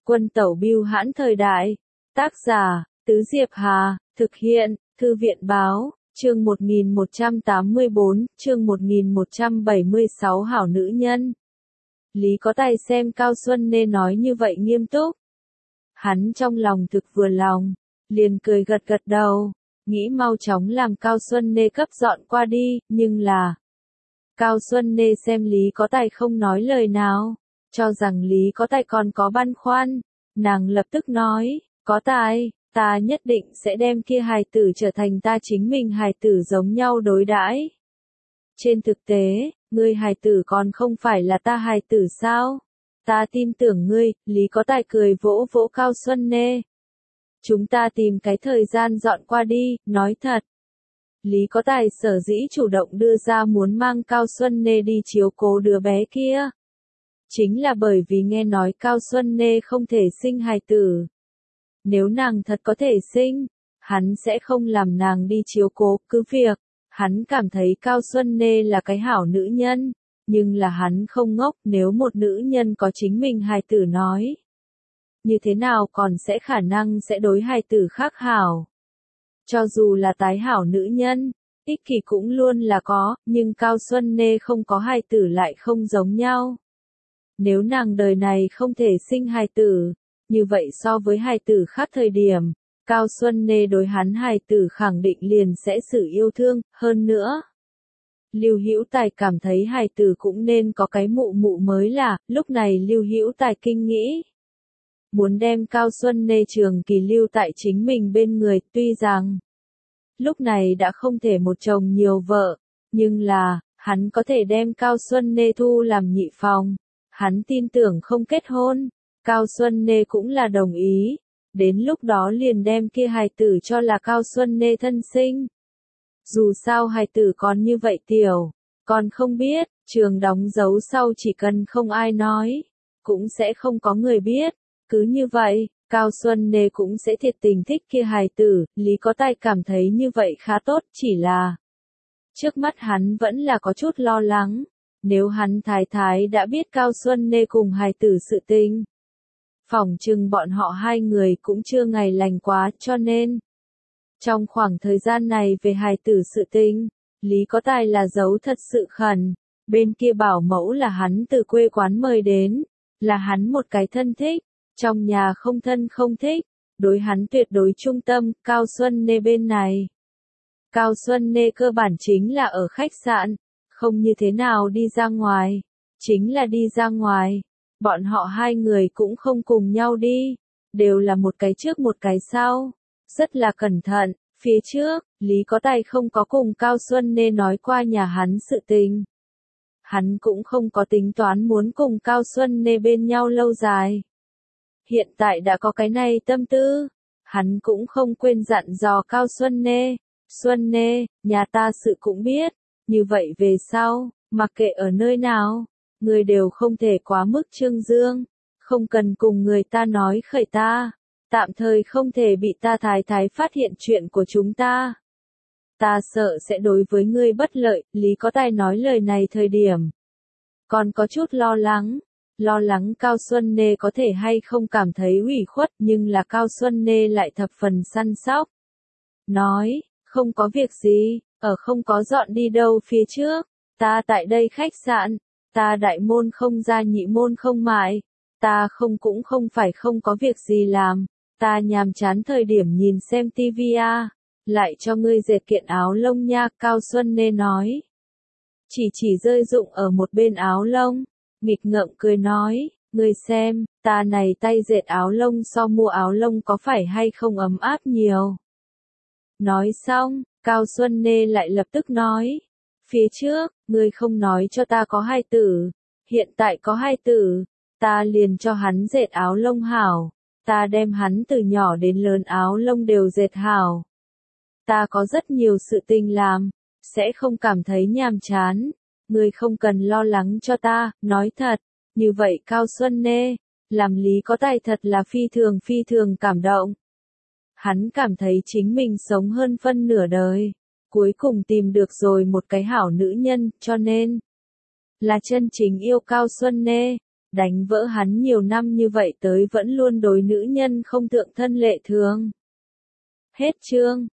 Quân tẩu bưu hãn thời đại. Tác giả, Tứ Diệp Hà, thực hiện, Thư viện báo, chương 1184, chương 1176 hảo nữ nhân. Lý Có Tài xem Cao Xuân Nê nói như vậy nghiêm túc. Hắn trong lòng thực vừa lòng, liền cười gật gật đầu, nghĩ mau chóng làm Cao Xuân Nê cấp dọn qua đi, nhưng là... Cao Xuân Nê xem Lý Có Tài không nói lời nào, cho rằng Lý Có Tài còn có băn khoăn, nàng lập tức nói, Có Tài, ta nhất định sẽ đem kia hài tử trở thành ta chính mình hài tử giống nhau đối đãi. Trên thực tế, ngươi hài tử còn không phải là ta hài tử sao? Ta tin tưởng ngươi, Lý Có Tài cười vỗ vỗ Cao Xuân Nê. Chúng ta tìm cái thời gian dọn qua đi, nói thật. Lý Có Tài sở dĩ chủ động đưa ra muốn mang Cao Xuân Nê đi chiếu cố đứa bé kia. Chính là bởi vì nghe nói Cao Xuân Nê không thể sinh hài tử. Nếu nàng thật có thể sinh, hắn sẽ không làm nàng đi chiếu cố, cứ việc. Hắn cảm thấy Cao Xuân Nê là cái hảo nữ nhân, nhưng là hắn không ngốc, nếu một nữ nhân có chính mình hài tử nói. Như thế nào còn sẽ khả năng sẽ đối hài tử khác hảo. Cho dù là tái hảo nữ nhân, ích kỷ cũng luôn là có, nhưng Cao Xuân Nê không có hài tử lại không giống nhau. Nếu nàng đời này không thể sinh hài tử, như vậy so với hài tử khác thời điểm, Cao Xuân Nê đối hắn hài tử khẳng định liền sẽ sự yêu thương, hơn nữa. Lưu Hữu Tài cảm thấy hài tử cũng nên có cái mụ mụ mới là, lúc này Lưu Hữu Tài kinh nghĩ. Muốn đem Cao Xuân Nê trường kỳ lưu tại chính mình bên người, tuy rằng lúc này đã không thể một chồng nhiều vợ, nhưng là, hắn có thể đem Cao Xuân Nê thu làm nhị phòng. Hắn tin tưởng không kết hôn, Cao Xuân Nê cũng là đồng ý, đến lúc đó liền đem kia hài tử cho là Cao Xuân Nê thân sinh. Dù sao hài tử còn như vậy tiểu, còn không biết, trường đóng dấu sau chỉ cần không ai nói, cũng sẽ không có người biết. Cứ như vậy, Cao Xuân Nê cũng sẽ thiệt tình thích kia hài tử, Lý Có Tài cảm thấy như vậy khá tốt, chỉ là trước mắt hắn vẫn là có chút lo lắng, nếu hắn thái thái đã biết Cao Xuân Nê cùng hài tử sự tình. Phỏng chừng bọn họ hai người cũng chưa ngày lành quá, cho nên trong khoảng thời gian này về hài tử sự tình, Lý Có Tài là giấu thật sự khẩn, bên kia bảo mẫu là hắn từ quê quán mời đến, là hắn một cái thân thích. Trong nhà không thân không thích, đối hắn tuyệt đối trung tâm, Cao Xuân Nê bên này. Cao Xuân Nê cơ bản chính là ở khách sạn, không như thế nào đi ra ngoài, chính là đi ra ngoài. Bọn họ hai người cũng không cùng nhau đi, đều là một cái trước một cái sau, rất là cẩn thận. Phía trước, Lý Có Tài không có cùng Cao Xuân Nê nói qua nhà hắn sự tình. Hắn cũng không có tính toán muốn cùng Cao Xuân Nê bên nhau lâu dài. Hiện tại đã có cái này tâm tư, hắn cũng không quên dặn dò Cao Xuân Nê. Xuân Nê, nhà ta sự cũng biết, như vậy về sau, mặc kệ ở nơi nào, người đều không thể quá mức trương dương, không cần cùng người ta nói khởi ta, tạm thời không thể bị ta thái thái phát hiện chuyện của chúng ta. Ta sợ sẽ đối với ngươi bất lợi, Lý Có Tài nói lời này thời điểm. Còn có chút lo lắng Cao Xuân Nê có thể hay không cảm thấy ủy khuất, nhưng là Cao Xuân Nê lại thập phần săn sóc. Nói, không có việc gì, ở không có dọn đi đâu phía trước, ta tại đây khách sạn, ta đại môn không ra nhị môn không mại, ta cũng không phải không có việc gì làm, ta nhàm chán thời điểm nhìn xem tivi à, lại cho ngươi dệt kiện áo lông nha, Cao Xuân Nê nói. Chỉ rơi rụng ở một bên áo lông. Nghịch ngợm cười nói, ngươi xem, ta này tay dệt áo lông so mua áo lông có phải hay không ấm áp nhiều. Nói xong, Cao Xuân Nê lại lập tức nói, phía trước, ngươi không nói cho ta có hài tử, hiện tại có hài tử, ta liền cho hắn dệt áo lông hảo, ta đem hắn từ nhỏ đến lớn áo lông đều dệt hảo. Ta có rất nhiều sự tình làm, sẽ không cảm thấy nhàm chán. Ngươi không cần lo lắng cho ta, nói thật, như vậy Cao Xuân Nê, làm Lý Có Tài thật là phi thường cảm động. Hắn cảm thấy chính mình sống hơn phân nửa đời, cuối cùng tìm được rồi một cái hảo nữ nhân, cho nên là chân chính yêu Cao Xuân Nê. đánh vỡ hắn nhiều năm như vậy tới vẫn luôn đối nữ nhân không thượng thân lệ thường. Hết chương.